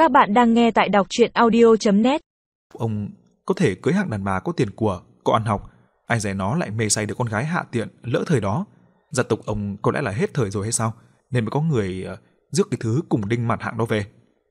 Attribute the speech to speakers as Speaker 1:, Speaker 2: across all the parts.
Speaker 1: Các bạn đang nghe tại đọc truyện audio.net.
Speaker 2: Ông có thể cưới hạng đàn bà có tiền của, có ăn học, ai dè nó lại mê say được con gái hạ tiện lỡ thời đó. Gia tộc ông có lẽ là hết thời rồi hay sao, nên mới có người rước cái thứ cùng đinh mặt hạng đó về.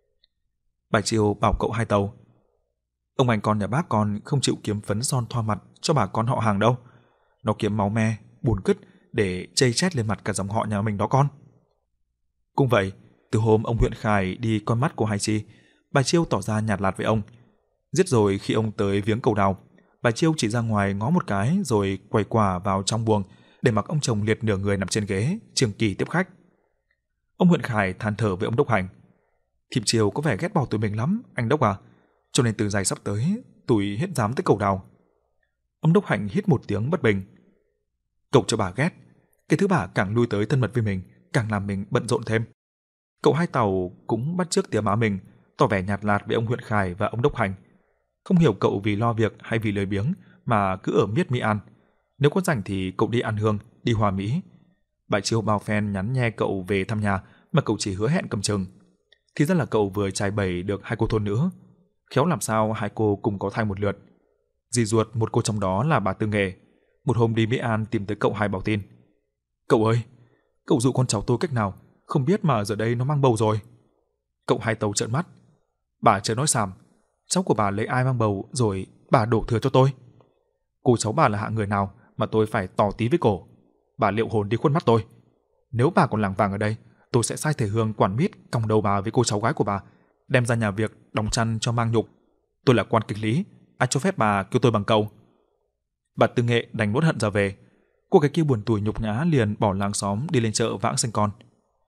Speaker 2: Bà Chiêu bảo cậu Hai Tàu: ông anh con nhà bác con không chịu kiếm phấn son thoa mặt cho bà con họ hàng đâu. Nó kiếm máu me, bùn cứt để chây chét lên mặt cả dòng họ nhà mình đó con. Cũng vậy, từ hôm ông huyện Khải đi con mắt của Hai Chi, bà Chiêu tỏ ra nhạt lạt với ông. Giết rồi khi ông tới viếng cầu đào, bà Chiêu chỉ ra ngoài ngó một cái rồi quay quả vào trong buồng để mặc ông chồng liệt nửa người nằm trên ghế, trường kỳ tiếp khách. Ông huyện Khải than thở với ông Đốc Hành: thím Chiêu có vẻ ghét bỏ tụi mình lắm, anh Đốc à, cho nên từ giày sắp tới tụi hết dám tới cầu đào. Ông Đốc Hành hít một tiếng bất bình: cậu cho bà ghét, cái thứ bà càng lui tới thân mật với mình, càng làm mình bận rộn thêm. Cậu Hai Tàu cũng bắt chước tía má mình, tỏ vẻ nhạt lạt với ông huyện Khải và ông Đốc Hành. Không hiểu cậu vì lo việc hay vì lười biếng mà cứ ở miết Mỹ An. Nếu có rảnh thì cậu đi ăn hương, đi Hòa Mỹ. Bà Chiêu bao phen nhắn nhe cậu về thăm nhà mà cậu chỉ hứa hẹn cầm chừng. Thì ra là cậu vừa trai bày được hai cô thôn nữa. Khéo làm sao hai cô cùng có thai một lượt. Dì ruột một cô trong đó là bà Tư Nghệ. Một hôm đi Mỹ An tìm tới cậu Hai bảo tin: cậu ơi, cậu dụ con cháu tôi cách nào, không biết mà giờ đây nó mang bầu rồi. Cậu Hai Tàu trợn mắt: bà chớ nói xàm, cháu của bà lấy ai mang bầu rồi bà đổ thừa cho tôi. Cô cháu bà là hạng người nào mà tôi phải tỏ tí với cổ. Bà liệu hồn đi khuất mắt tôi. Nếu bà còn lảng vàng ở đây, tôi sẽ sai thể Hương quản mít còng đầu bà với cô cháu gái của bà, đem ra nhà việc đóng chăn cho mang nhục. Tôi là quan kịch lý, ai cho phép bà kêu tôi bằng cậu. Bà Tư Nghệ đành nuốt hận ra về. Cô gái kia buồn tủi nhục nhã liền bỏ làng xóm đi lên chợ vãng sinh con.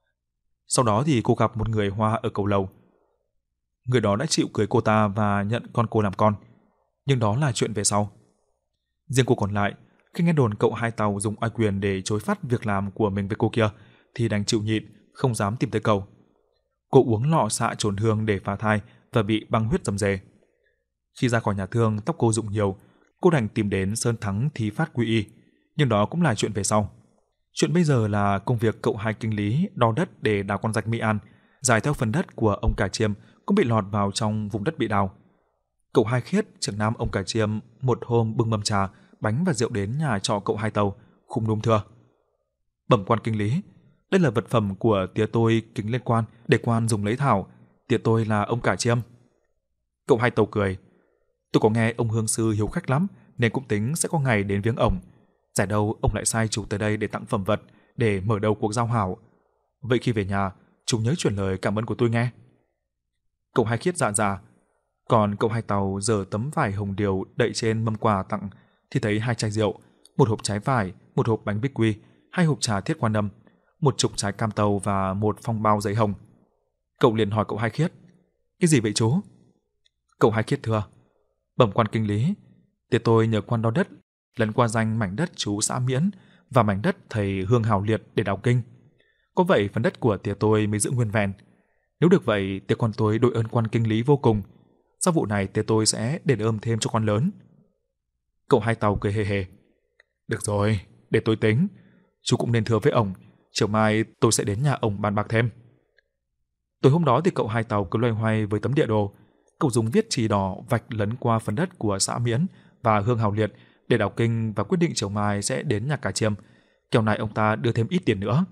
Speaker 2: Sau đó thì cô gặp một người Hoa ở cầu lầu. Người đó đã chịu cưới cô ta và nhận con cô làm con, nhưng đó là chuyện về sau. Riêng cô còn lại, khi nghe đồn cậu Hai Tàu dùng oai quyền để chối phát việc làm của mình với cô kia, thì đành chịu nhịn, không dám tìm tới cậu. Cô uống lọ xạ trồn hương để phá thai và bị băng huyết rầm rề. Khi ra khỏi nhà thương, tóc cô rụng nhiều, cô đành tìm đến Sơn Thắng thí phát quy y, nhưng đó cũng là chuyện về sau. Chuyện bây giờ là công việc cậu Hai kinh lý đo đất để đào con rạch Mỹ An, dài theo phần đất của ông Cả Chiêm cũng bị lọt vào trong vùng đất bị đào. Cậu Hai Khiết, trưởng nam ông Cả Chiêm, một hôm bưng mâm trà, bánh và rượu đến nhà trọ cậu Hai Tàu, khum núm thưa: bẩm quan kinh lý, đây là vật phẩm của tía tôi kính lên quan để quan dùng lấy thảo. Tía tôi là ông Cả Chiêm. Cậu Hai Tàu cười: tôi có nghe ông hương sư hiếu khách lắm, nên cũng tính sẽ có ngày đến viếng ổng. Giải đâu ông lại sai chủ tới đây để tặng phẩm vật, để mở đầu cuộc giao hảo. Vậy khi về nhà, chú nhớ chuyển lời cảm ơn của tôi nghe. Cậu Hai Khiết dạ dạ. Còn cậu Hai Tàu giở tấm vải hồng điều đậy trên mâm quà tặng thì thấy 2 chai rượu, 1 hộp trái vải, 1 hộp bánh bích quy, 2 hộp trà thiết quan âm, 1 chục trái cam tàu và 1 phong bao giấy hồng. Cậu liền hỏi cậu Hai Khiết: cái gì vậy chú? Cậu Hai Khiết thưa: bẩm quan kinh lý, tía tôi nhờ quan đo đất lấn qua danh mảnh đất chú xã Miễn và mảnh đất thầy Hương Hào Liệt để đào kinh. Có vậy phần đất của tía tôi mới giữ nguyên vẹn. Nếu được vậy, tía con tôi đội ơn quan kinh lý vô cùng. Sau vụ này tía tôi sẽ đền ơn thêm cho quan lớn. Cậu Hai Tàu cười hề hề: được rồi, để tôi tính. Chú cũng nên thưa với ổng, chiều mai tôi sẽ đến nhà ổng bàn bạc thêm. Tối hôm đó thì cậu Hai Tàu cứ loay hoay với tấm địa đồ. Cậu dùng viết chì đỏ vạch lấn qua phần đất của xã Miễn và Hương Hào Liệt để đào kinh và quyết định chiều mai sẽ đến nhà Cả Chiêm. Kẻo này ông ta đưa thêm ít tiền nữa.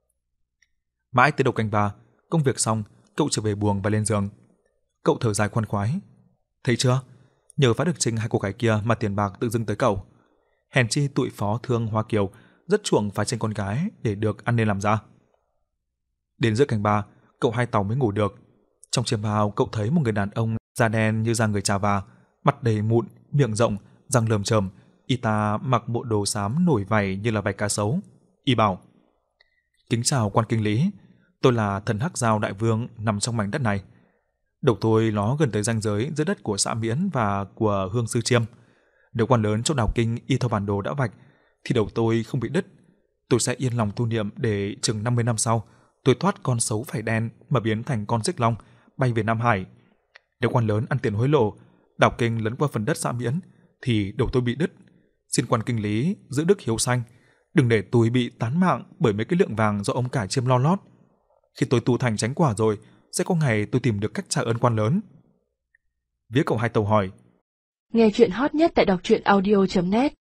Speaker 2: Mãi tới đầu canh 3, công việc xong, cậu trở về buồng và lên giường. Cậu thở dài khoan khoái: thấy chưa, nhờ phá được trình 2 cô gái kia mà tiền bạc tự dưng tới cậu. Hèn chi tụi phó thương Hoa Kiều rất chuộng phá tranh con gái để được ăn nên làm ra. Đến giữa canh 3, cậu Hai Tàu mới ngủ được. Trong chiêm bao, cậu thấy một người đàn ông da đen như da người Trà Và, mặt đầy mụn, miệng rộng, răng lởm chởm. Y ta mặc bộ đồ xám nổi vảy như là vảy cá sấu. Y bảo: kính chào quan kinh lý, tôi là thần Hắc Giao đại vương nằm trong mảnh đất này. Đầu tôi nó gần tới ranh giới giữa đất của xã Miễn và của Hương sư Chiêm. Nếu quan lớn chỗ đào kinh y theo bản đồ đã vạch thì đầu tôi không bị đứt. Tôi sẽ yên lòng tu niệm để chừng 50 năm sau tôi thoát con xấu phải đen mà biến thành con xích long bay về Nam Hải. Nếu quan lớn ăn tiền hối lộ, đào kinh lấn qua phần đất xã Miễn thì đầu tôi bị đứt. Xin quan kinh lý giữ đức hiếu sanh, đừng để tôi bị tán mạng bởi mấy cái lượng vàng do ông Cả Chiêm lo lót. Khi tôi tu thành chánh quả rồi sẽ có ngày tôi tìm được cách trả ơn quan lớn.
Speaker 3: Vía cậu Hai Tàu hỏi. Nghe chuyện hot nhất tại đọc truyện audio.net